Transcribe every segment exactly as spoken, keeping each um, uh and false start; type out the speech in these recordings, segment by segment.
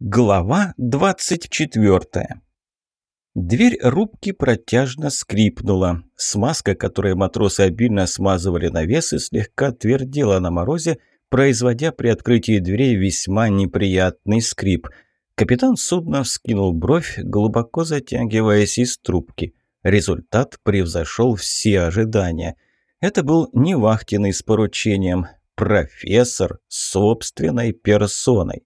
Глава двадцать четвёртая. Дверь рубки протяжно скрипнула. Смазка, которой матросы обильно смазывали навесы, слегка твердела на морозе, производя при открытии дверей весьма неприятный скрип. Капитан судна вскинул бровь, глубоко затягиваясь из трубки. Результат превзошел все ожидания. Это был не вахтенный с поручением, профессор собственной персоной.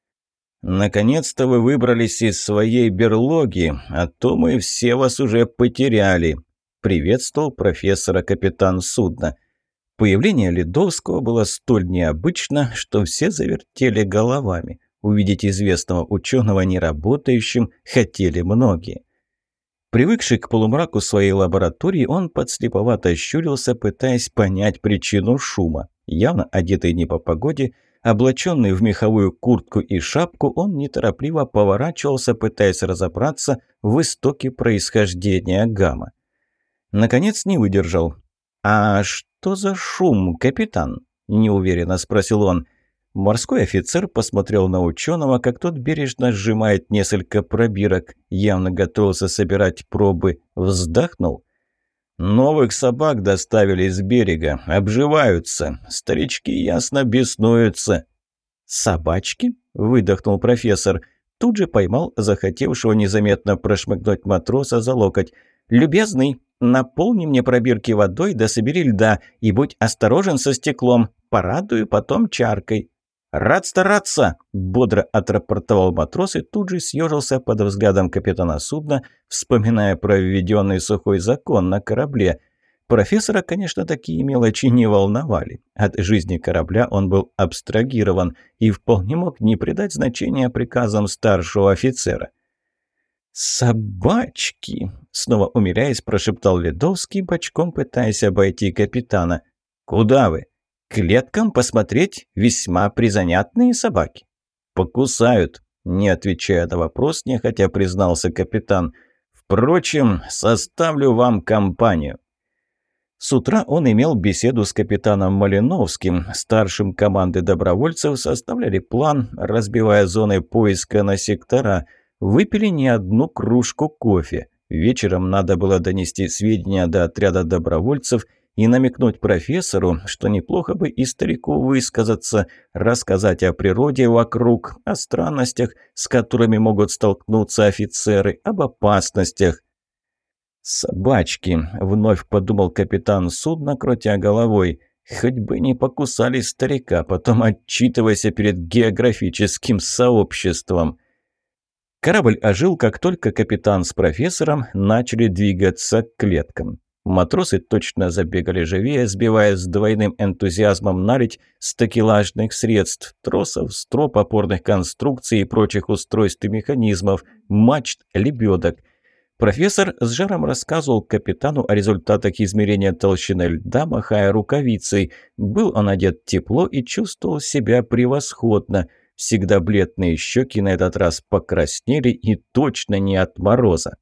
«Наконец-то вы выбрались из своей берлоги, а то мы все вас уже потеряли», — приветствовал профессора капитан судна. Появление Ледовского было столь необычно, что все завертели головами. Увидеть известного ученого неработающим хотели многие. Привыкший к полумраку своей лаборатории, он подслеповато щурился, пытаясь понять причину шума. Явно одетый не по погоде, облаченный в меховую куртку и шапку, он неторопливо поворачивался, пытаясь разобраться в истоке происхождения гамма. Наконец не выдержал. «А что за шум, капитан?» – неуверенно спросил он. Морской офицер посмотрел на ученого, как тот бережно сжимает несколько пробирок, явно готовился собирать пробы, вздохнул. «Новых собак доставили с берега, обживаются. Старички ясно беснуются». «Собачки?» – выдохнул профессор. Тут же поймал захотевшего незаметно прошмыгнуть матроса за локоть. «Любезный, наполни мне пробирки водой да собери льда, и будь осторожен со стеклом, порадую потом чаркой». «Рад стараться!» – бодро отрапортовал матрос и тут же съежился под взглядом капитана судна, вспоминая про введенный сухой закон на корабле. Профессора, конечно, такие мелочи не волновали. От жизни корабля он был абстрагирован и вполне мог не придать значения приказам старшего офицера. «Собачки!» – снова умиляясь, прошептал Ледовский, бочком пытаясь обойти капитана. «Куда вы?» «Клеткам посмотреть, весьма призанятные собаки». «Покусают», – не отвечая на вопрос, нехотя признался капитан. «Впрочем, составлю вам компанию». С утра он имел беседу с капитаном Малиновским, старшим команды добровольцев, составляли план, разбивая зоны поиска на сектора, выпили не одну кружку кофе. Вечером надо было донести сведения до отряда добровольцев и намекнуть профессору, что неплохо бы и старику высказаться, рассказать о природе вокруг, о странностях, с которыми могут столкнуться офицеры, об опасностях. «Собачки», — вновь подумал капитан судна, крутя головой, — «хоть бы не покусали старика, потом отчитывайся перед географическим сообществом». Корабль ожил, как только капитан с профессором начали двигаться к клеткам. Матросы точно забегали живее, сбивая с двойным энтузиазмом наледь с такелажных средств, тросов, строп, опорных конструкций и прочих устройств и механизмов, мачт, лебедок. Профессор с жаром рассказывал капитану о результатах измерения толщины льда, махая рукавицей. Был он одет тепло и чувствовал себя превосходно. Всегда бледные щеки на этот раз покраснели и точно не от мороза.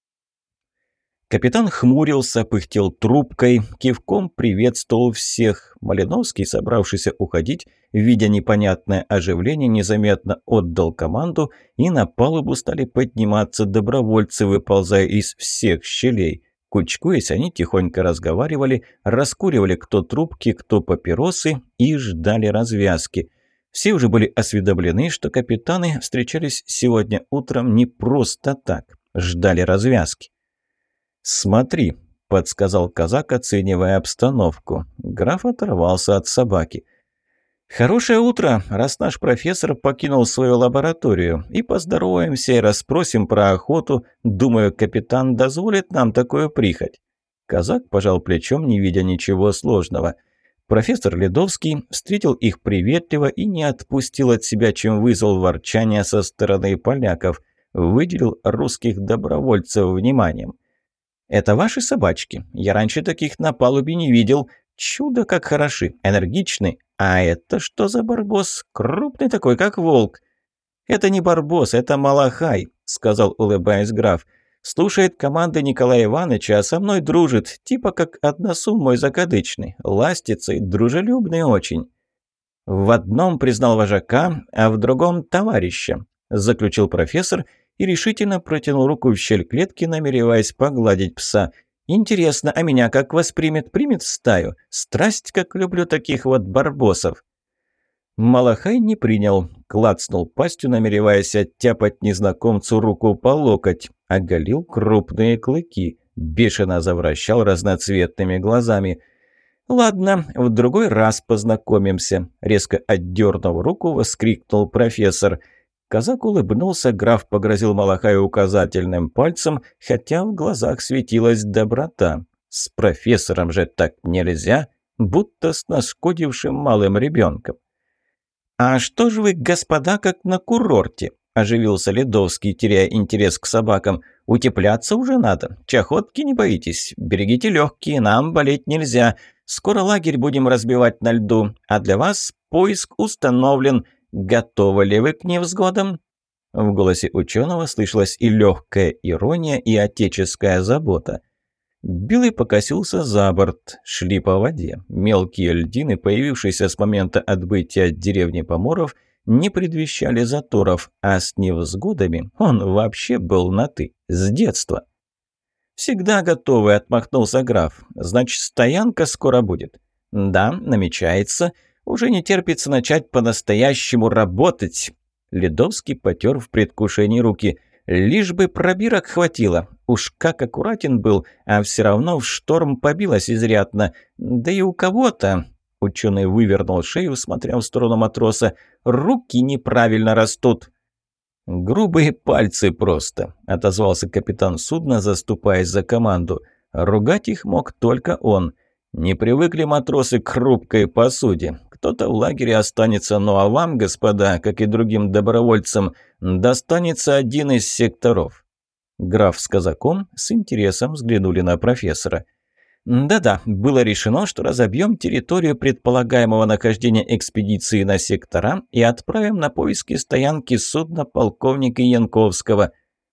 Капитан хмурился, пыхтел трубкой, кивком приветствовал всех. Малиновский, собравшийся уходить, видя непонятное оживление, незаметно отдал команду, и на палубу стали подниматься добровольцы, выползая из всех щелей. Кучкуясь, они тихонько разговаривали, раскуривали кто трубки, кто папиросы и ждали развязки. Все уже были осведомлены, что капитаны встречались сегодня утром не просто так, ждали развязки. «Смотри», – подсказал казак, оценивая обстановку. Граф оторвался от собаки. «Хорошее утро, раз наш профессор покинул свою лабораторию. И поздороваемся и расспросим про охоту. Думаю, капитан дозволит нам такую прихоть». Казак пожал плечом, не видя ничего сложного. Профессор Ледовский встретил их приветливо и не отпустил от себя, чем вызвал ворчание со стороны поляков. Выделил русских добровольцев вниманием. «Это ваши собачки? Я раньше таких на палубе не видел. Чудо как хороши, энергичны. А это что за барбос? Крупный такой, как волк». «Это не барбос, это малахай», — сказал, улыбаясь граф. «Слушает команды Николая Ивановича, а со мной дружит, типа как односум мой закадычный. Ластится и дружелюбный очень». «В одном признал вожака, а в другом товарища», заключил профессор и решительно протянул руку в щель клетки, намереваясь погладить пса. «Интересно, а меня как воспримет? Примет в стаю? Страсть, как люблю таких вот барбосов!» Малахай не принял, клацнул пастью, намереваясь оттяпать незнакомцу руку по локоть, оголил крупные клыки, бешено завращал разноцветными глазами. «Ладно, в другой раз познакомимся», — резко отдернув руку, воскликнул профессор. Казак улыбнулся, граф погрозил Малахаю указательным пальцем, хотя в глазах светилась доброта. «С профессором же так нельзя, будто с нашкодившим малым ребенком». «А что же вы, господа, как на курорте?» – оживился Ледовский, теряя интерес к собакам. «Утепляться уже надо. Чахотки не боитесь. Берегите легкие, нам болеть нельзя. Скоро лагерь будем разбивать на льду, а для вас поиск установлен. Готовы ли вы к невзгодам?» В голосе ученого слышалась и легкая ирония, и отеческая забота. Билый покосился за борт. Шли по воде. Мелкие льдины, появившиеся с момента отбытия от деревни Поморов, не предвещали заторов, а с невзгодами он вообще был на «ты» с детства. «Всегда готовы», — отмахнулся граф. «Значит, стоянка скоро будет?» «Да, намечается. Уже не терпится начать по-настоящему работать». Ледовский потер в предвкушении руки. «Лишь бы пробирок хватило. Уж как аккуратен был, а все равно в шторм побилось изрядно. Да и у кого-то...» Ученый вывернул шею, смотря в сторону матроса. «Руки неправильно растут». «Грубые пальцы просто», — отозвался капитан судна, заступаясь за команду. Ругать их мог только он. Не привыкли матросы к хрупкой посуде. Кто-то в лагере останется, ну а вам, господа, как и другим добровольцам, достанется один из секторов. Граф с казаком с интересом взглянули на профессора. «Да-да, было решено, что разобьем территорию предполагаемого нахождения экспедиции на сектора и отправим на поиски стоянки судна полковника Янковского».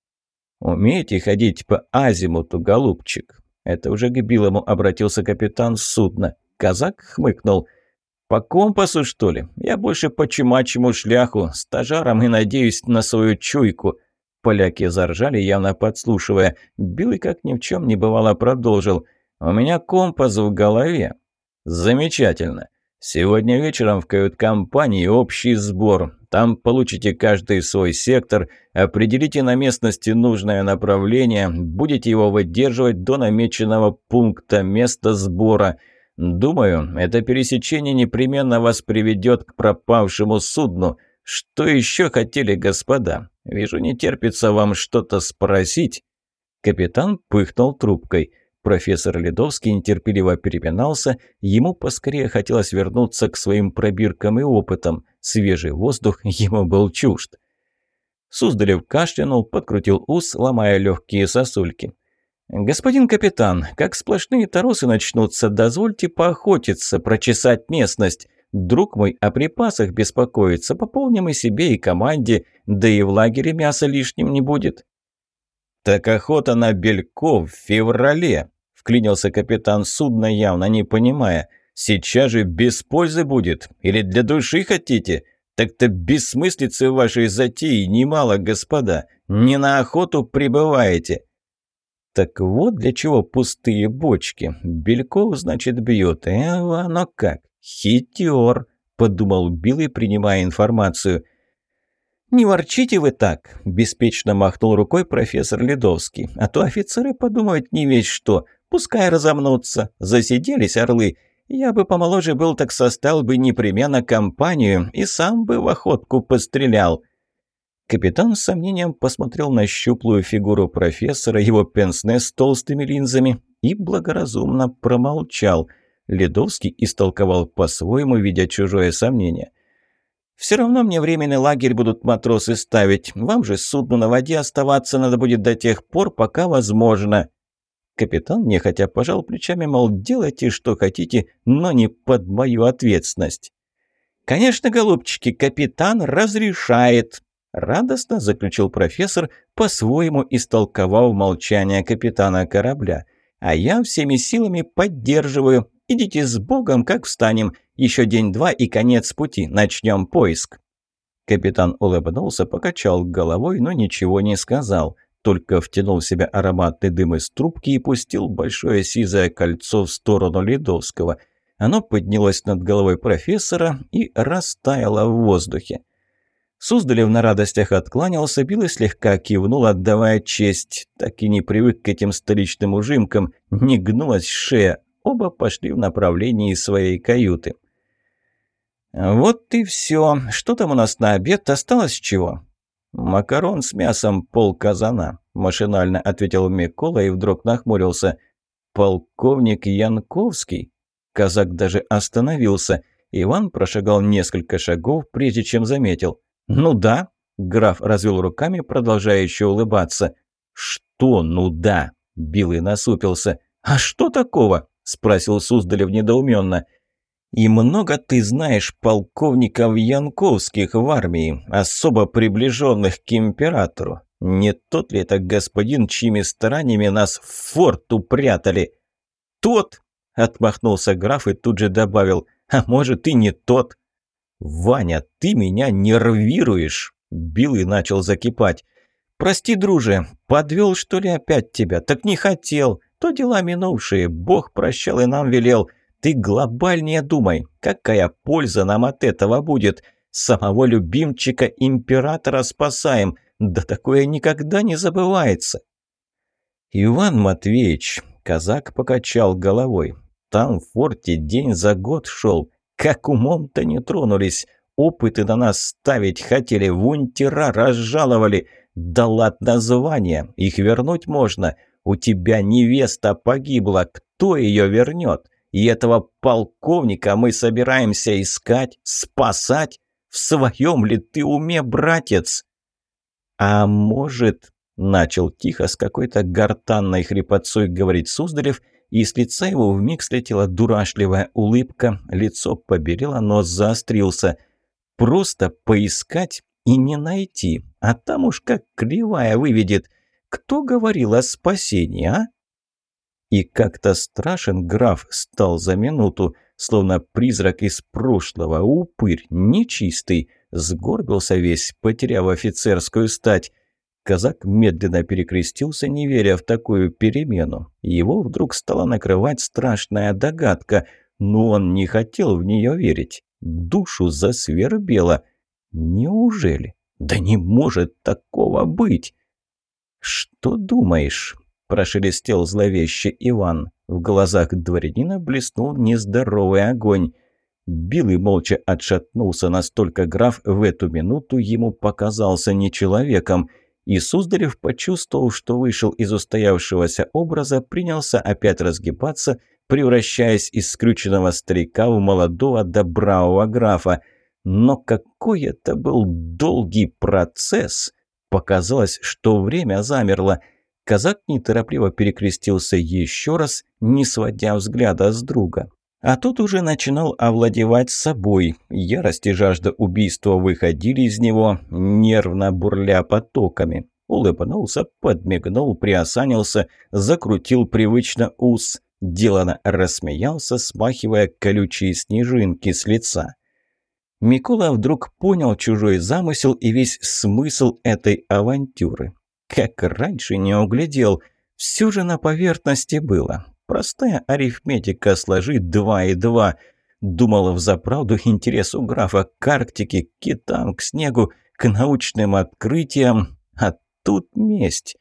«Умеете ходить по азимуту, голубчик?» Это уже к Билому обратился капитан судна. Казак хмыкнул. «По компасу, что ли? Я больше по чумачьему шляху, стажарам и надеюсь на свою чуйку». Поляки заржали, явно подслушивая. Билый, как ни в чем не бывало, продолжил. «У меня компас в голове». «Замечательно. Сегодня вечером в кают-компании общий сбор. Там получите каждый свой сектор, определите на местности нужное направление, будете его выдерживать до намеченного пункта места сбора. Думаю, это пересечение непременно вас приведет к пропавшему судну. Что еще хотели, господа? Вижу, не терпится вам что-то спросить». Капитан пыхнул трубкой. Профессор Ледовский нетерпеливо перепинался, ему поскорее хотелось вернуться к своим пробиркам и опытам. Свежий воздух ему был чужд. Суздалев кашлянул, подкрутил ус, ломая легкие сосульки. «Господин капитан, как сплошные торосы начнутся, дозвольте поохотиться, прочесать местность. Друг мой о припасах беспокоится, пополним и себе, и команде, да и в лагере мяса лишним не будет». «Так охота на бельков в феврале», — вклинился капитан судна, явно не понимая. «Сейчас же без пользы будет. Или для души хотите? Так-то бессмыслицы в вашей затеи немало, господа. Не на охоту прибываете». «Так вот для чего пустые бочки. Бельков, значит, бьют. Э, оно как. Хитер», — подумал Билый, принимая информацию. «Не ворчите вы так», – беспечно махнул рукой профессор Ледовский. «А то офицеры подумают не весь что. Пускай разомнутся. Засиделись орлы. Я бы помоложе был, так составил бы непременно компанию и сам бы в охотку пострелял». Капитан с сомнением посмотрел на щуплую фигуру профессора, его пенсне с толстыми линзами, и благоразумно промолчал. Ледовский истолковал по-своему, видя чужое сомнение. «Все равно мне временный лагерь будут матросы ставить. Вам же судну на воде оставаться надо будет до тех пор, пока возможно». Капитан нехотя пожал плечами, мол, делайте, что хотите, но не под мою ответственность. «Конечно, голубчики, капитан разрешает», – радостно заключил профессор, по-своему истолковав молчание капитана корабля. «А я всеми силами поддерживаю. Идите с Богом, как встанем. Еще день-два и конец пути. Начнем поиск». Капитан улыбнулся, покачал головой, но ничего не сказал. Только втянул в себя ароматный дым из трубки и пустил большое сизое кольцо в сторону Ледовского. Оно поднялось над головой профессора и растаяло в воздухе. Суздалев на радостях откланялся, Билый слегка кивнул, отдавая честь. Так и не привык к этим столичным ужимкам, не гнулась шея. Оба пошли в направлении своей каюты. «Вот и все. Что там у нас на обед? Осталось чего?» «Макарон с мясом полказана», – машинально ответил Микола и вдруг нахмурился. «Полковник Янковский?» Казак даже остановился. Иван прошагал несколько шагов, прежде чем заметил. «Ну да», – граф развел руками, продолжая еще улыбаться. «Что «ну да»?» – Билый насупился. «А что такого?» – спросил Суздалев недоуменно. «И много ты знаешь полковников Янковских в армии, особо приближенных к императору. Не тот ли это господин, чьими стараниями нас в форт упрятали?» «Тот!» – отмахнулся граф и тут же добавил. «А может, и не тот?» «Ваня, ты меня нервируешь!» – Билый начал закипать. «Прости, друже, подвел, что ли, опять тебя? Так не хотел. То дела минувшие, Бог прощал и нам велел. Ты глобальнее думай, какая польза нам от этого будет? Самого любимчика императора спасаем, да такое никогда не забывается». «Иван Матвеевич», — казак покачал головой, — «там в форте день за год шел, как умом-то не тронулись, опыты на нас ставить хотели, в унтера разжаловали, да ладно звания, их вернуть можно, у тебя невеста погибла, кто ее вернет? И этого полковника мы собираемся искать, спасать? В своем ли ты уме, братец?» «А может...» — начал тихо с какой-то гортанной хрипотцой говорить Суздалев, и с лица его вмиг слетела дурашливая улыбка, лицо побелело, нос заострился. «Просто поискать и не найти, а там уж как кривая выведет. Кто говорил о спасении, а?» И как-то страшен граф стал за минуту, словно призрак из прошлого, упырь, нечистый, сгорбился весь, потеряв офицерскую стать. Казак медленно перекрестился, не веря в такую перемену. Его вдруг стала накрывать страшная догадка, но он не хотел в нее верить. Душу засвербело. Неужели? Да не может такого быть! «Что думаешь?» – прошелестел зловеще Иван. В глазах дворянина блеснул нездоровый огонь. Билый молча отшатнулся, настолько граф в эту минуту ему показался не человеком. И Суздалев, почувствовав, что вышел из устоявшегося образа, принялся опять разгибаться, превращаясь из скрюченного старика в молодого добравого графа. Но какой это был долгий процесс! Показалось, что время замерло. Казак неторопливо перекрестился еще раз, не сводя взгляда с друга. А тот уже начинал овладевать собой. Ярость и жажда убийства выходили из него, нервно бурля потоками. Улыбнулся, подмигнул, приосанился, закрутил привычно ус. Делано рассмеялся, смахивая колючие снежинки с лица. Микола вдруг понял чужой замысел и весь смысл этой авантюры. Как раньше не углядел, все же на поверхности было. Простая арифметика, сложи два и два. Думал взаправду интерес у графа к Арктике, к китам, к снегу, к научным открытиям. А тут месть.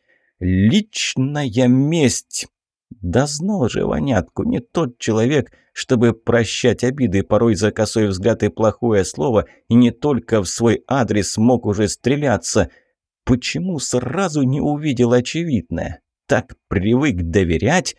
Личная месть. Да знал же Ванятку, не тот человек, чтобы прощать обиды, порой за косой взгляд и плохое слово, и не только в свой адрес мог уже стреляться. Почему сразу не увидел очевидное? Так привык доверять.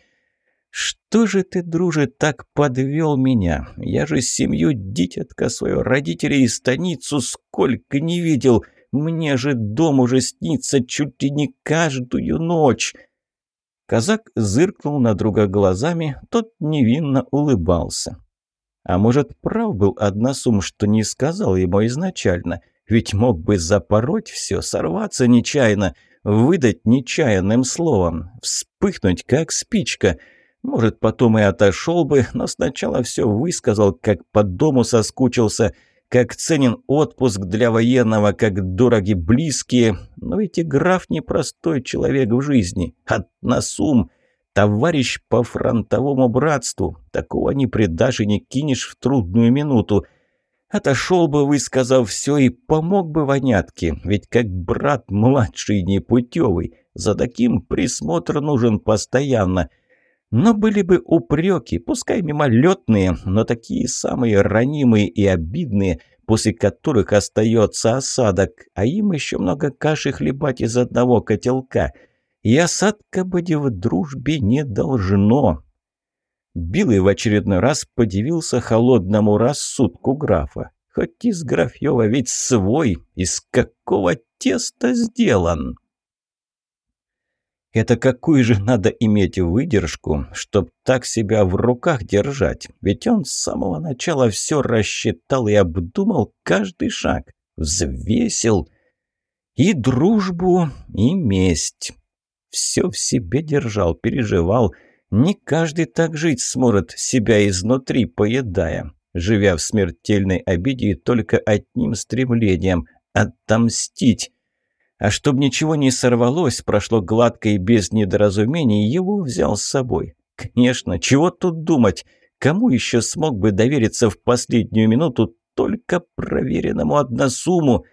Что же ты, друже, так подвел меня? Я же семью, дитятка свою, родителей и станицу сколько не видел. Мне же дом уже снится чуть ли не каждую ночь. Казак зыркнул на друга глазами, тот невинно улыбался. А может, прав был Односум, что не сказал ему изначально? Ведь мог бы запороть все, сорваться нечаянно, выдать нечаянным словом, вспыхнуть, как спичка. Может, потом и отошел бы, но сначала все высказал, как по дому соскучился, как ценен отпуск для военного, как дороги близкие. Но ведь и граф непростой человек в жизни. Атнасум, товарищ по фронтовому братству. Такого не предашь и не кинешь в трудную минуту. Отошел бы, высказав все, и помог бы вонятке, ведь как брат младший непутевый, за таким присмотр нужен постоянно. Но были бы упреки, пускай мимолетные, но такие самые ранимые и обидные, после которых остается осадок, а им еще много каши хлебать из одного котелка. И осадка быть в дружбе не должно. Билый в очередной раз подивился холодному рассудку графа. Хоть из Графьева ведь свой, из какого теста сделан? Это какую же надо иметь выдержку, чтоб так себя в руках держать? Ведь он с самого начала все рассчитал и обдумал каждый шаг, взвесил и дружбу, и месть. Все в себе держал, переживал. Не каждый так жить сможет, себя изнутри поедая, живя в смертельной обиде и только одним стремлением – отомстить. А чтоб ничего не сорвалось, прошло гладко и без недоразумений, его взял с собой. Конечно, чего тут думать? Кому еще смог бы довериться в последнюю минуту только проверенному Атнасуму?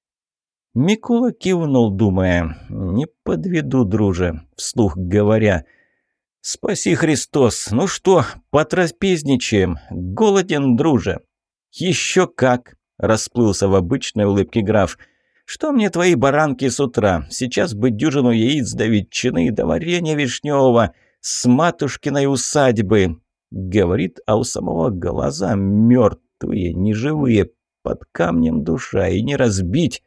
Микола кивнул, думая: «Не подведу, друже», вслух говоря. «Спаси Христос! Ну что, потрапезничаем? Голоден, друже?» «Еще как!» – расплылся в обычной улыбке граф. «Что мне твои баранки с утра? Сейчас бы дюжину яиц до ветчины, до варенья вишневого, с матушкиной усадьбы!» Говорит, а у самого глаза мертвые, неживые, под камнем душа, и не разбить.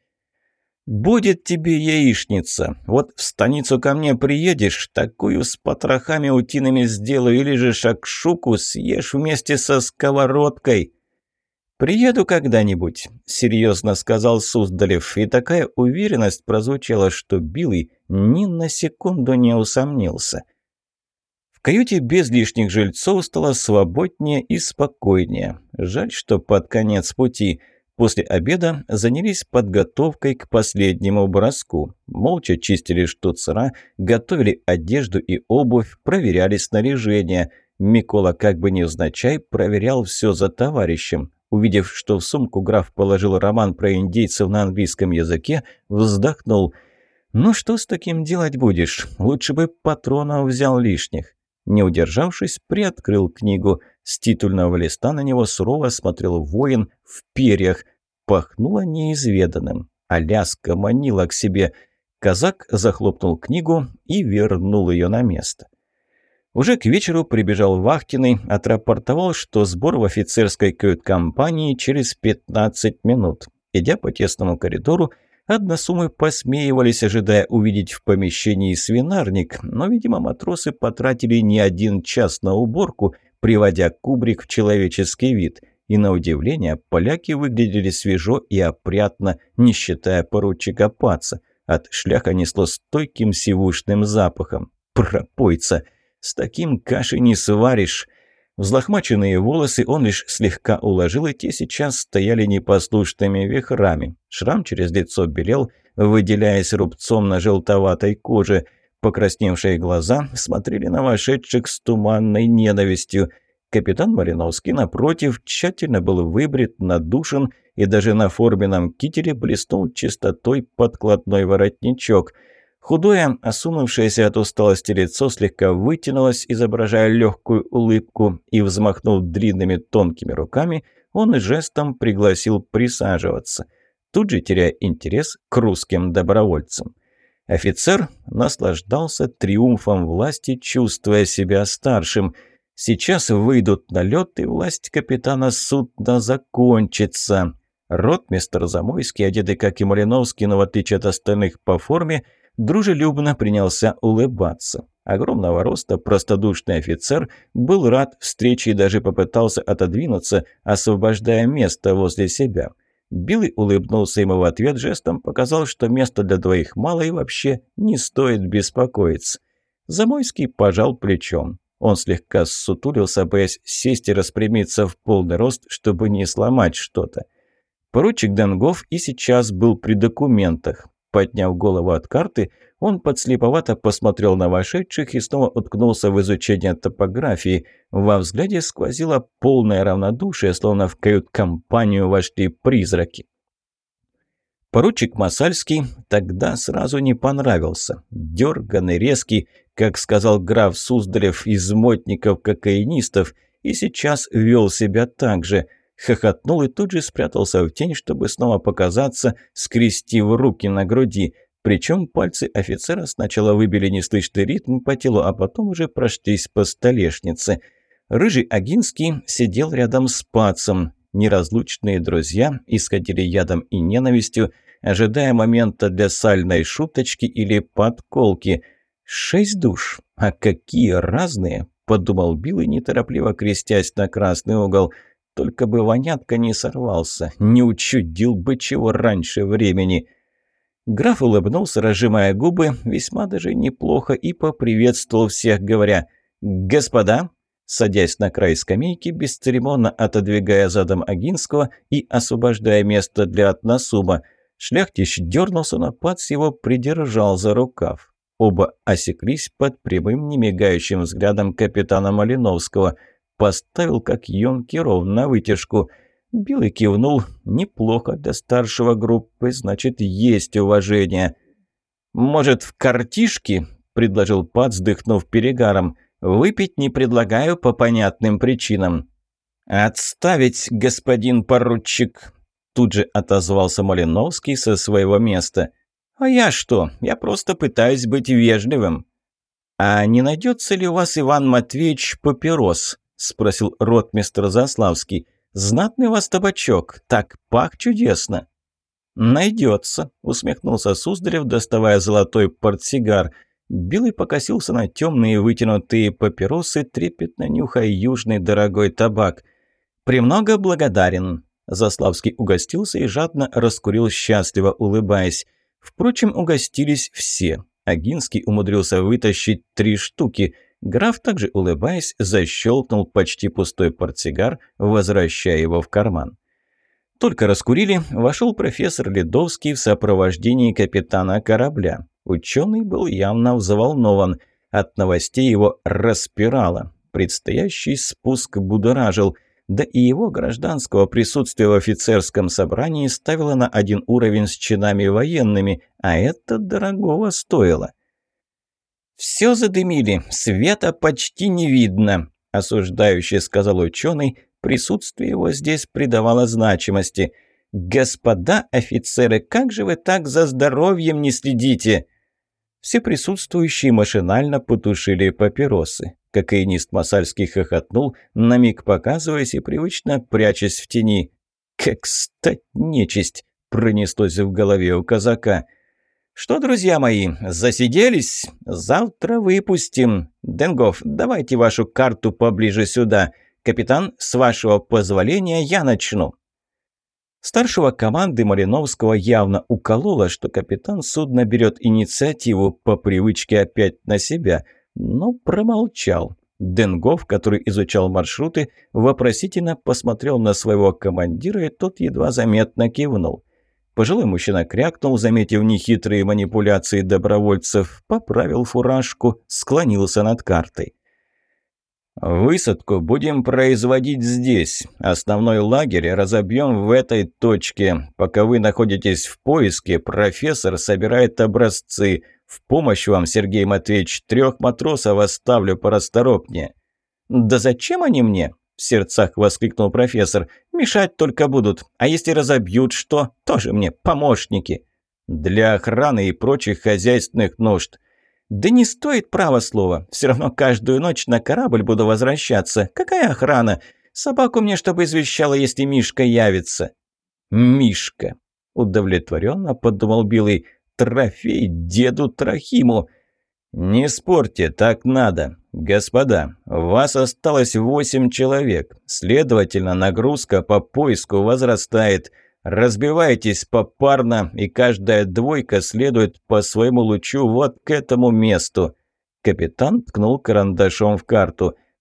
«Будет тебе яичница. Вот в станицу ко мне приедешь, такую с потрохами утиными сделаю, или же шакшуку съешь вместе со сковородкой». «Приеду когда-нибудь», — серьезно сказал Суздалев, и такая уверенность прозвучала, что Билый ни на секунду не усомнился. В каюте без лишних жильцов стало свободнее и спокойнее. Жаль, что под конец пути. После обеда занялись подготовкой к последнему броску. Молча чистили штуцера, готовили одежду и обувь, проверяли снаряжение. Микола, как бы невзначай, проверял все за товарищем. Увидев, что в сумку граф положил роман про индейцев на английском языке, вздохнул. «Ну что с таким делать будешь? Лучше бы патронов взял лишних». Не удержавшись, приоткрыл книгу. С титульного листа на него сурово смотрел воин в перьях. Пахнуло неизведанным. Аляска манила к себе. Казак захлопнул книгу и вернул ее на место. Уже к вечеру прибежал Вахтенный, отрапортовал, что сбор в офицерской кают-компании через пятнадцать минут. Идя по тесному коридору, Атнасумы посмеивались, ожидая увидеть в помещении свинарник, но, видимо, матросы потратили не один час на уборку, приводя кубрик в человеческий вид. И, на удивление, поляки выглядели свежо и опрятно, не считая поручика Паца. От шляха несло стойким сивушным запахом. Пропойца! С таким каши не сваришь. Взлохмаченные волосы он лишь слегка уложил, и те сейчас стояли непослушными вихрами. Шрам через лицо белел, выделяясь рубцом на желтоватой коже. Покрасневшие глаза смотрели на вошедших с туманной ненавистью. Капитан Малиновский, напротив, тщательно был выбрит, надушен, и даже на форменном кителе блеснул чистотой подкладной воротничок. Худое, осунувшееся от усталости лицо слегка вытянулось, изображая легкую улыбку, и, взмахнув длинными тонкими руками, он жестом пригласил присаживаться, тут же теряя интерес к русским добровольцам. Офицер наслаждался триумфом власти, чувствуя себя старшим. Сейчас выйдут на лед, и власть капитана судна закончится. Ротмистр Замойский, одетый как и Малиновский, но в отличие от остальных по форме, дружелюбно принялся улыбаться. Огромного роста простодушный офицер был рад встрече и даже попытался отодвинуться, освобождая место возле себя. Билый улыбнулся ему в ответ, жестом показал, что места для двоих мало и вообще не стоит беспокоиться. Замойский пожал плечом. Он слегка ссутулился, боясь сесть и распрямиться в полный рост, чтобы не сломать что-то. Поручик Денгоф и сейчас был при документах. Подняв голову от карты, он подслеповато посмотрел на вошедших и снова уткнулся в изучение топографии. Во взгляде сквозило полное равнодушие, словно в кают-компанию вошли призраки. Поручик Масальский тогда сразу не понравился. Дерганный, резкий, как сказал граф Суздалев, из мотников-кокаинистов, и сейчас вел себя так же. Хохотнул и тут же спрятался в тень, чтобы снова показаться, скрестив руки на груди. Причем пальцы офицера сначала выбили неслышный ритм по телу, а потом уже прошлись по столешнице. Рыжий Агинский сидел рядом с пацом. Неразлучные друзья исходили ядом и ненавистью, ожидая момента для сальной шуточки или подколки. «Шесть душ, а какие разные!» – подумал Билл, неторопливо крестясь на красный угол. «Только бы вонятка не сорвался, не учудил бы чего раньше времени». Граф улыбнулся, разжимая губы, весьма даже неплохо, и поприветствовал всех, говоря: «Господа!» Садясь на край скамейки, бесцеремонно отодвигая задом Агинского и освобождая место для Атнасума. Шляхтич дернулся, но пац его придержал за рукав. Оба осеклись под прямым немигающим взглядом капитана Малиновского. Поставил как юнкеров на вытяжку. Билый кивнул. Неплохо для старшего группы, значит, есть уважение. «Может, в картишки?» – предложил пац, вздыхнув перегаром. «Выпить не предлагаю по понятным причинам». «Отставить, господин поручик!» Тут же отозвался Малиновский со своего места. «А я что? Я просто пытаюсь быть вежливым». «А не найдется ли у вас, Иван Матвеевич, папирос?» – спросил ротмистр Заславский. «Знатный у вас табачок, так пах чудесно». «Найдется», – усмехнулся Суздалев, доставая золотой портсигар. Билый покосился на темные вытянутые папиросы, трепетно нюхая южный дорогой табак. «Премного благодарен». Заславский угостился и жадно раскурил, счастливо улыбаясь. Впрочем, угостились все. Агинский умудрился вытащить три штуки. Граф, также улыбаясь, защелкнул почти пустой портсигар, возвращая его в карман. Только раскурили, вошел профессор Ледовский в сопровождении капитана корабля. Ученый был явно взволнован. От новостей его распирало. Предстоящий спуск будоражил. Да и его гражданского присутствия в офицерском собрании ставило на один уровень с чинами военными, а это дорогого стоило. «Все задымили, света почти не видно», – осуждающе сказал ученый. Присутствие его здесь придавало значимости. «Господа офицеры, как же вы так за здоровьем не следите?» Все присутствующие машинально потушили папиросы. Кокаинист Масальский хохотнул, на миг показываясь и привычно прячась в тени. «Как стать нечисть!» – пронеслось в голове у казака. «Что, друзья мои, засиделись? Завтра выпустим. Денгоф, давайте вашу карту поближе сюда. Капитан, с вашего позволения я начну». Старшего команды Малиновского явно укололо, что капитан судна берет инициативу по привычке опять на себя, но промолчал. Денгоф, который изучал маршруты, вопросительно посмотрел на своего командира, и тот едва заметно кивнул. Пожилой мужчина крякнул, заметив нехитрые манипуляции добровольцев, поправил фуражку, склонился над картой. «Высадку будем производить здесь. Основной лагерь разобьем в этой точке. Пока вы находитесь в поиске, профессор собирает образцы. В помощь вам, Сергей Матвеевич, трех матросов оставлю порасторопнее». «Да зачем они мне?» – в сердцах воскликнул профессор. «Мешать только будут. А если разобьют, что? Тоже мне помощники». «Для охраны и прочих хозяйственных нужд». «Да не стоит, право слова. Все равно каждую ночь на корабль буду возвращаться. Какая охрана? Собаку мне, чтобы извещала, если Мишка явится». «Мишка», – удовлетворенно подумал Билый, – «трофей деду Трохиму». «Не спорьте, так надо. Господа, вас осталось восемь человек. Следовательно, нагрузка по поиску возрастает. Разбивайтесь попарно, и каждая двойка следует по своему лучу вот к этому месту». Капитан ткнул карандашом в карту.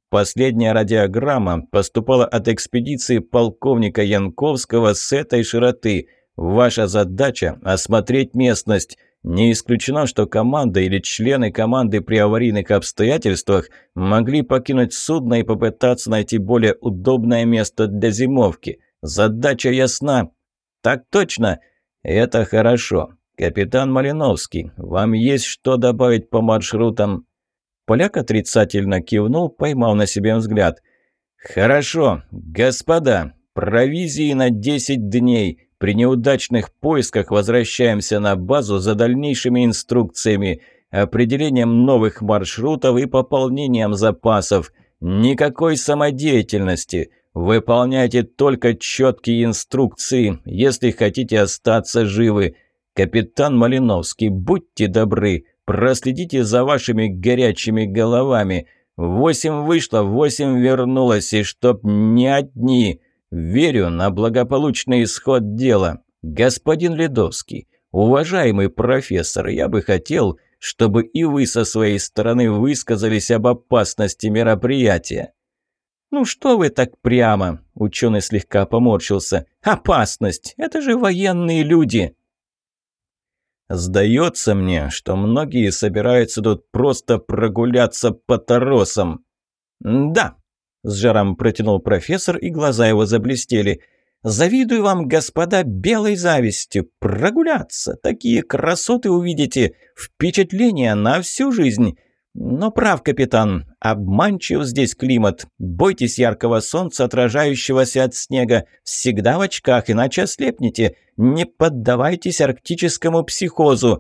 Последняя радиограмма поступала от экспедиции полковника Янковского с этой широты. Ваша задача – осмотреть местность. Не исключено, что команда или члены команды при аварийных обстоятельствах могли покинуть судно и попытаться найти более удобное место для зимовки. Задача ясна. Так точно. Это хорошо. Капитан Малиновский, вам есть что добавить по маршрутам? Поляк отрицательно кивнул, поймал на себе взгляд. «Хорошо, господа, провизии на десять дней. При неудачных поисках возвращаемся на базу за дальнейшими инструкциями, определением новых маршрутов и пополнением запасов. Никакой самодеятельности. Выполняйте только четкие инструкции, если хотите остаться живы. Капитан Малиновский, будьте добры». Проследите за вашими горячими головами. Восемь вышло, восемь вернулось, и чтоб не одни. Верю на благополучный исход дела. Господин Ледовский, уважаемый профессор, я бы хотел, чтобы и вы со своей стороны высказались об опасности мероприятия». «Ну что вы так прямо?» – ученый слегка поморщился. «Опасность! Это же военные люди!» «Сдается мне, что многие собираются тут просто прогуляться по торосам». «Да», – с жаром протянул профессор, и глаза его заблестели. «Завидую вам, господа, белой завистью. Прогуляться, такие красоты увидите, впечатления на всю жизнь». Но прав, капитан, обманчив здесь климат. Бойтесь яркого солнца, отражающегося от снега. Всегда в очках, иначе ослепнете. Не поддавайтесь арктическому психозу».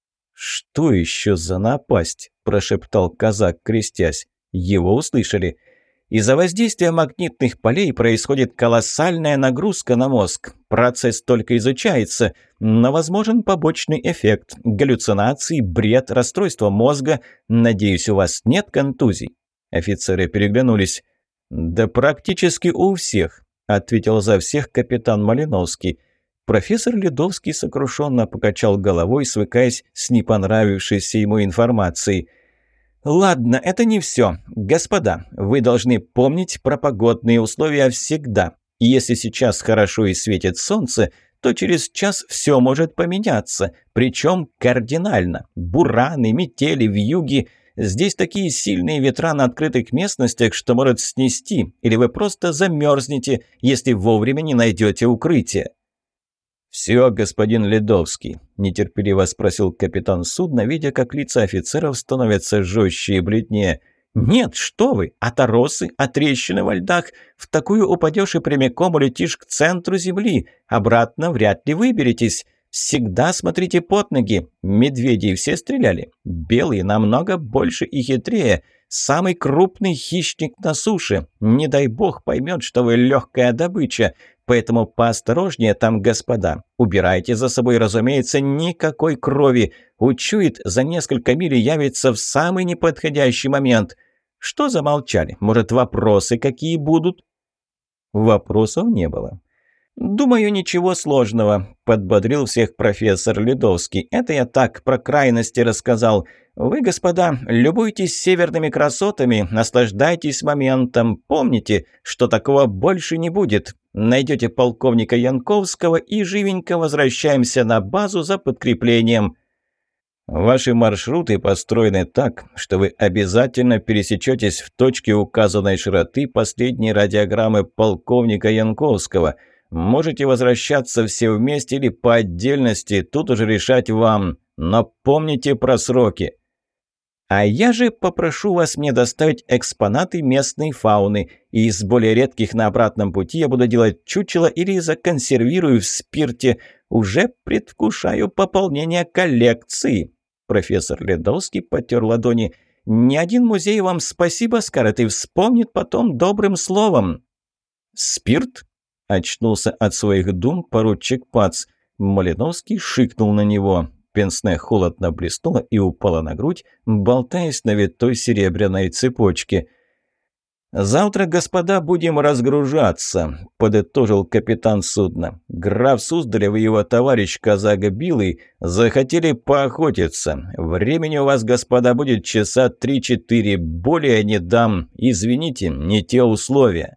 «Что еще за напасть?» – прошептал казак, крестясь. Его услышали. «Из-за воздействия магнитных полей происходит колоссальная нагрузка на мозг. Процесс только изучается, но возможен побочный эффект. Галлюцинации, бред, расстройство мозга. Надеюсь, у вас нет контузий?» Офицеры переглянулись. «Да практически у всех», – ответил за всех капитан Малиновский. Профессор Ледовский сокрушенно покачал головой, свыкаясь с непонравившейся ему информацией. «Ладно, это не все. Господа, вы должны помнить про погодные условия всегда. И если сейчас хорошо и светит солнце, то через час все может поменяться. Причем кардинально. Бураны, метели, вьюги. Здесь такие сильные ветра на открытых местностях, что может снести, или вы просто замерзнете, если вовремя не найдете укрытие». «Все, господин Ледовский», – нетерпеливо спросил капитан судна, видя, как лица офицеров становятся жестче и бледнее. «Нет, что вы, а торосы, а трещины во льдах. В такую упадешь и прямиком улетишь к центру земли. Обратно вряд ли выберетесь. Всегда смотрите под ноги. Медведей все стреляли. Белые намного больше и хитрее. Самый крупный хищник на суше. Не дай бог поймет, что вы легкая добыча. Поэтому поосторожнее там, господа. Убирайте за собой, разумеется, никакой крови. Учует, за несколько миль явится в самый неподходящий момент. Что замолчали? Может, вопросы какие будут?» Вопросов не было. «Думаю, ничего сложного», – подбодрил всех профессор Ледовский. «Это я так про крайности рассказал. Вы, господа, любуйтесь северными красотами, наслаждайтесь моментом. Помните, что такого больше не будет. Найдете полковника Янковского и живенько возвращаемся на базу за подкреплением». «Ваши маршруты построены так, что вы обязательно пересечетесь в точке указанной широты последней радиограммы полковника Янковского. Можете возвращаться все вместе или по отдельности, тут уже решать вам. Но помните про сроки». «А я же попрошу вас мне доставить экспонаты местной фауны, и из более редких на обратном пути я буду делать чучело или законсервирую в спирте. Уже предвкушаю пополнение коллекции». Профессор Ледовский потер ладони. «Ни один музей вам спасибо скажет и вспомнит потом добрым словом». «Спирт?» – очнулся от своих дум поручик Пац. Малиновский шикнул на него. Пенсне холодно блеснула и упала на грудь, болтаясь на витой серебряной цепочке. «Завтра, господа, будем разгружаться», – подытожил капитан судна. «Граф Суздалев и его товарищ казак Билый захотели поохотиться. Времени у вас, господа, будет часа три-четыре. Более не дам. Извините, не те условия».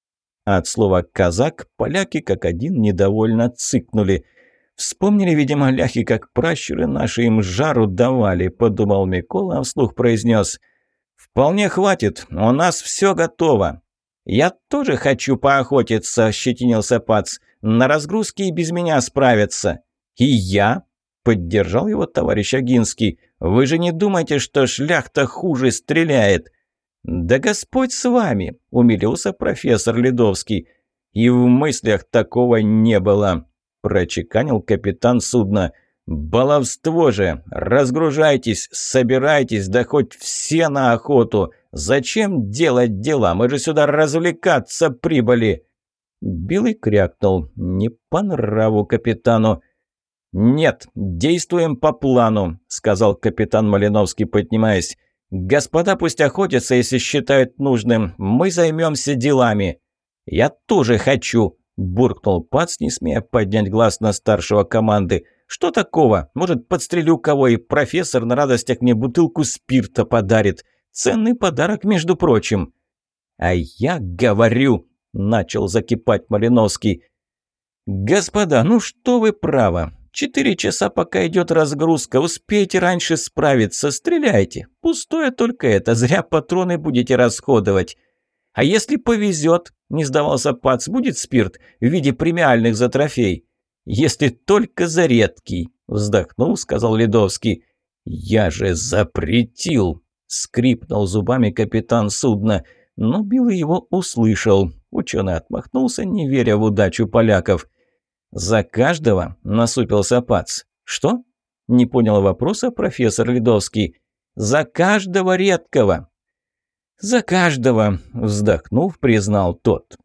От слова «казак» поляки как один недовольно цыкнули. «Вспомнили, видимо, ляхи, как пращуры наши им жару давали», – подумал Микола, а вслух произнес: «Вполне хватит, у нас все готово». «Я тоже хочу поохотиться», – ощетинился Пац. «На разгрузке и без меня справятся». «И я?» – поддержал его товарищ Агинский. «Вы же не думаете, что шляхта хуже стреляет?» «Да Господь с вами», – умилился профессор Ледовский. «И в мыслях такого не было», – прочеканил капитан судна. «Баловство же! Разгружайтесь, собирайтесь, да хоть все на охоту! Зачем делать дела? Мы же сюда развлекаться прибыли!» Билый крякнул. «Не по нраву капитану». «Нет, действуем по плану», — сказал капитан Малиновский, поднимаясь. «Господа пусть охотятся, если считают нужным. Мы займемся делами». «Я тоже хочу», — буркнул Пац, не смея поднять глаз на старшего команды. «Что такого? Может, подстрелю кого, и профессор на радостях мне бутылку спирта подарит. Ценный подарок, между прочим». «А я говорю», — начал закипать Малиновский. «Господа, ну что вы право. Четыре часа, пока идет разгрузка. Успейте раньше справиться. Стреляйте. Пустое только это. Зря патроны будете расходовать». «А если повезет», — не сдавался Пац, — «будет спирт в виде премиальных за трофей». «Если только за редкий», — вздохнул, сказал Ледовский. «Я же запретил», — скрипнул зубами капитан судна, но Билый его услышал. Ученый отмахнулся, не веря в удачу поляков. «За каждого?» — насупился Пац. «Что?» — не понял вопроса профессор Ледовский. «За каждого редкого». «За каждого», — вздохнув, признал тот.